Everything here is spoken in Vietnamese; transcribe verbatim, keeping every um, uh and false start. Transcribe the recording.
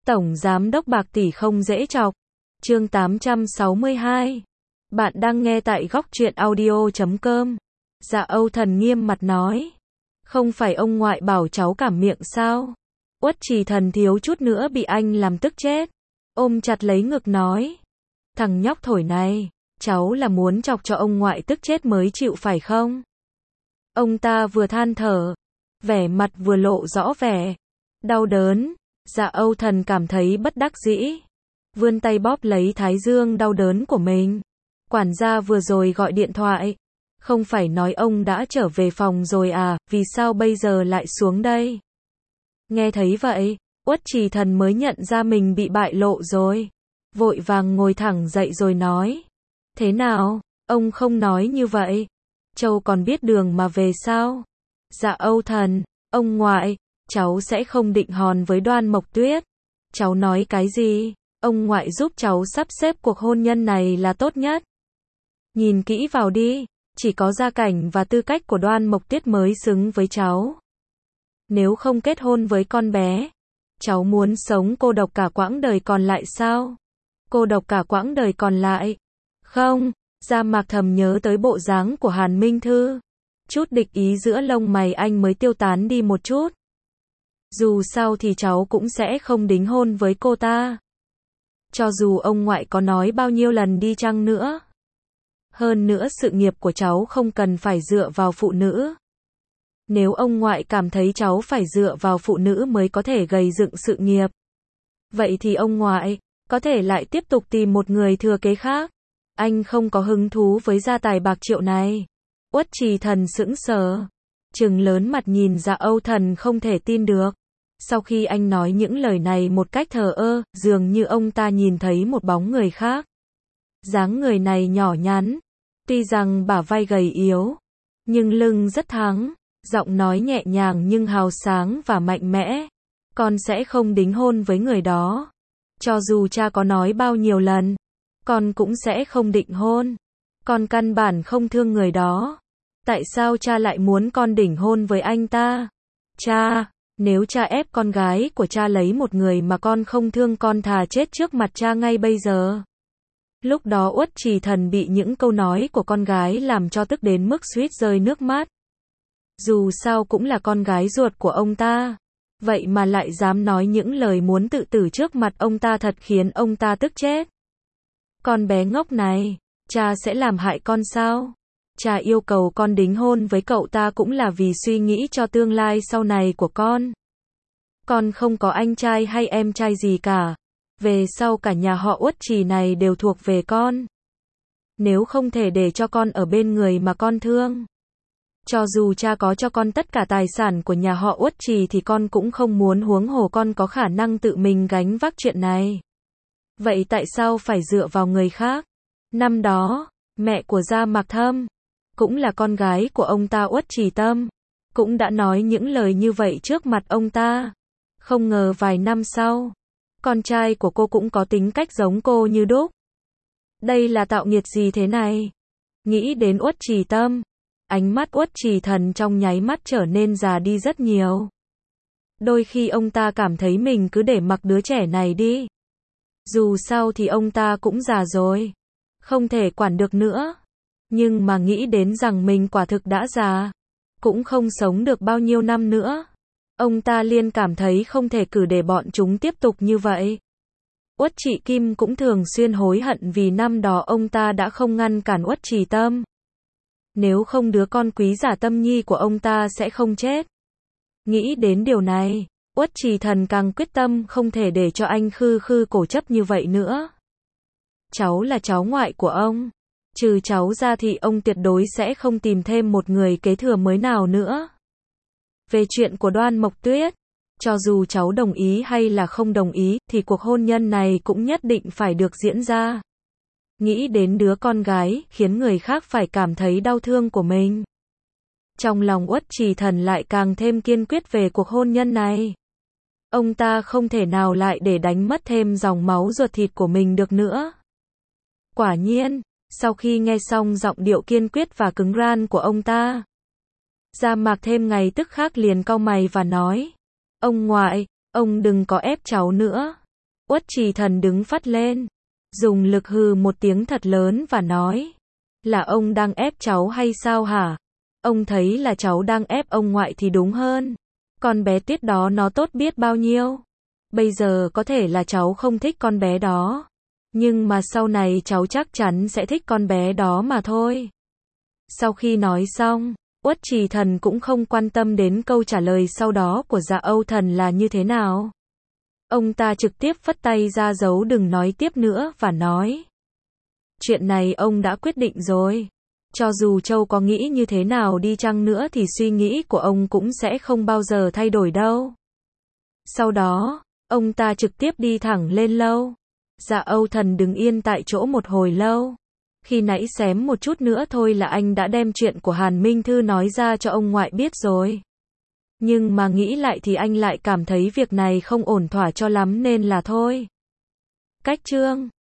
Tổng Giám đốc bạc tỷ không dễ chọc. Chương tám trăm sáu mươi hai. Bạn đang nghe tại góc truyện audio chấm com. Dạ Âu Thần nghiêm mặt nói. Không phải ông ngoại bảo cháu cảm miệng sao? Uất Trì Thần thiếu chút nữa bị anh làm tức chết. Ôm chặt lấy ngực nói. Thằng nhóc thổi này, cháu là muốn chọc cho ông ngoại tức chết mới chịu phải không? Ông ta vừa than thở, vẻ mặt vừa lộ rõ vẻ đau đớn. Dạ Âu Thần cảm thấy bất đắc dĩ, vươn tay bóp lấy thái dương đau đớn của mình. Quản gia vừa rồi gọi điện thoại, không phải nói ông đã trở về phòng rồi à, vì sao bây giờ lại xuống đây? Nghe thấy vậy, Uất Trì Thần mới nhận ra mình bị bại lộ rồi, vội vàng ngồi thẳng dậy rồi nói. Thế nào, ông không nói như vậy, Châu còn biết đường mà về sao? Dạ Âu Thần, ông ngoại, cháu sẽ không định hòn với Đoan Mộc Tuyết. Cháu nói cái gì? Ông ngoại giúp cháu sắp xếp cuộc hôn nhân này là tốt nhất. Nhìn kỹ vào đi, chỉ có gia cảnh và tư cách của Đoan Mộc Tuyết mới xứng với cháu. Nếu không kết hôn với con bé, cháu muốn sống cô độc cả quãng đời còn lại sao? Cô độc cả quãng đời còn lại? Không, Gia Mạc thầm nhớ tới bộ dáng của Hàn Minh Thư. Chút địch ý giữa lông mày anh mới tiêu tán đi một chút. Dù sao thì cháu cũng sẽ không đính hôn với cô ta. Cho dù ông ngoại có nói bao nhiêu lần đi chăng nữa. Hơn nữa sự nghiệp của cháu không cần phải dựa vào phụ nữ. Nếu ông ngoại cảm thấy cháu phải dựa vào phụ nữ mới có thể gầy dựng sự nghiệp, vậy thì ông ngoại có thể lại tiếp tục tìm một người thừa kế khác. Anh không có hứng thú với gia tài bạc triệu này. Uất Trì Thần sững sờ, trừng lớn mặt nhìn Dạ Âu Thần không thể tin được. Sau khi anh nói những lời này một cách thờ ơ, dường như ông ta nhìn thấy một bóng người khác. Dáng người này nhỏ nhắn, tuy rằng bả vai gầy yếu, nhưng lưng rất thẳng, giọng nói nhẹ nhàng nhưng hào sáng và mạnh mẽ. Con sẽ không đính hôn với người đó. Cho dù cha có nói bao nhiêu lần, con cũng sẽ không định hôn. Con căn bản không thương người đó. Tại sao cha lại muốn con đính hôn với anh ta? Cha, nếu cha ép con gái của cha lấy một người mà con không thương, con thà chết trước mặt cha ngay bây giờ. Lúc đó Uất Trì Thần bị những câu nói của con gái làm cho tức đến mức suýt rơi nước mắt. Dù sao cũng là con gái ruột của ông ta, vậy mà lại dám nói những lời muốn tự tử trước mặt ông ta, thật khiến ông ta tức chết. Con bé ngốc này, cha sẽ làm hại con sao? Cha yêu cầu con đính hôn với cậu ta cũng là vì suy nghĩ cho tương lai sau này của con. Con không có anh trai hay em trai gì cả. Về sau cả nhà họ Uất Trì này đều thuộc về con. Nếu không thể để cho con ở bên người mà con thương, cho dù cha có cho con tất cả tài sản của nhà họ Uất Trì thì con cũng không muốn, huống hồ con có khả năng tự mình gánh vác chuyện này. Vậy tại sao phải dựa vào người khác? Năm đó, mẹ của Gia Mạc Thâm, cũng là con gái của ông ta Uất Trì Tâm, cũng đã nói những lời như vậy trước mặt ông ta. Không ngờ vài năm sau, con trai của cô cũng có tính cách giống cô như đúc. Đây là tạo nghiệt gì thế này? Nghĩ đến Uất Trì Tâm, ánh mắt Uất Trì Thần trong nháy mắt trở nên già đi rất nhiều. Đôi khi ông ta cảm thấy mình cứ để mặc đứa trẻ này đi. Dù sao thì ông ta cũng già rồi, không thể quản được nữa. Nhưng mà nghĩ đến rằng mình quả thực đã già, cũng không sống được bao nhiêu năm nữa, ông ta liền cảm thấy không thể cứ để bọn chúng tiếp tục như vậy. Uất Trị Kim cũng thường xuyên hối hận vì năm đó ông ta đã không ngăn cản Uất Trì Tâm. Nếu không đứa con quý giả Tâm Nhi của ông ta sẽ không chết. Nghĩ đến điều này, Uất Trì Thần càng quyết tâm không thể để cho anh khư khư cổ chấp như vậy nữa. Cháu là cháu ngoại của ông. Trừ cháu ra thì ông tuyệt đối sẽ không tìm thêm một người kế thừa mới nào nữa. Về chuyện của Đoan Mộc Tuyết, cho dù cháu đồng ý hay là không đồng ý, thì cuộc hôn nhân này cũng nhất định phải được diễn ra. Nghĩ đến đứa con gái, khiến người khác phải cảm thấy đau thương của mình. Trong lòng Uất Trì Thần lại càng thêm kiên quyết về cuộc hôn nhân này. Ông ta không thể nào lại để đánh mất thêm dòng máu ruột thịt của mình được nữa. Quả nhiên, sau khi nghe xong giọng điệu kiên quyết và cứng rắn của ông ta, Gia Mạc thêm ngày tức khắc liền cau mày và nói. Ông ngoại, ông đừng có ép cháu nữa. Uất Trì Thần đứng phắt lên, dùng lực hừ một tiếng thật lớn và nói, là ông đang ép cháu hay sao hả? Ông thấy là cháu đang ép ông ngoại thì đúng hơn. Con bé Tuyết đó nó tốt biết bao nhiêu. Bây giờ có thể là cháu không thích con bé đó, nhưng mà sau này cháu chắc chắn sẽ thích con bé đó mà thôi. Sau khi nói xong, Uất Trì Thần cũng không quan tâm đến câu trả lời sau đó của Dạ Âu Thần là như thế nào. Ông ta trực tiếp phất tay ra dấu đừng nói tiếp nữa và nói, chuyện này ông đã quyết định rồi. Cho dù Châu có nghĩ như thế nào đi chăng nữa thì suy nghĩ của ông cũng sẽ không bao giờ thay đổi đâu. Sau đó, ông ta trực tiếp đi thẳng lên lâu. Dạ Âu Thần đứng yên tại chỗ một hồi lâu. Khi nãy xém một chút nữa thôi là anh đã đem chuyện của Hàn Minh Thư nói ra cho ông ngoại biết rồi. Nhưng mà nghĩ lại thì anh lại cảm thấy việc này không ổn thỏa cho lắm nên là thôi. Cách chương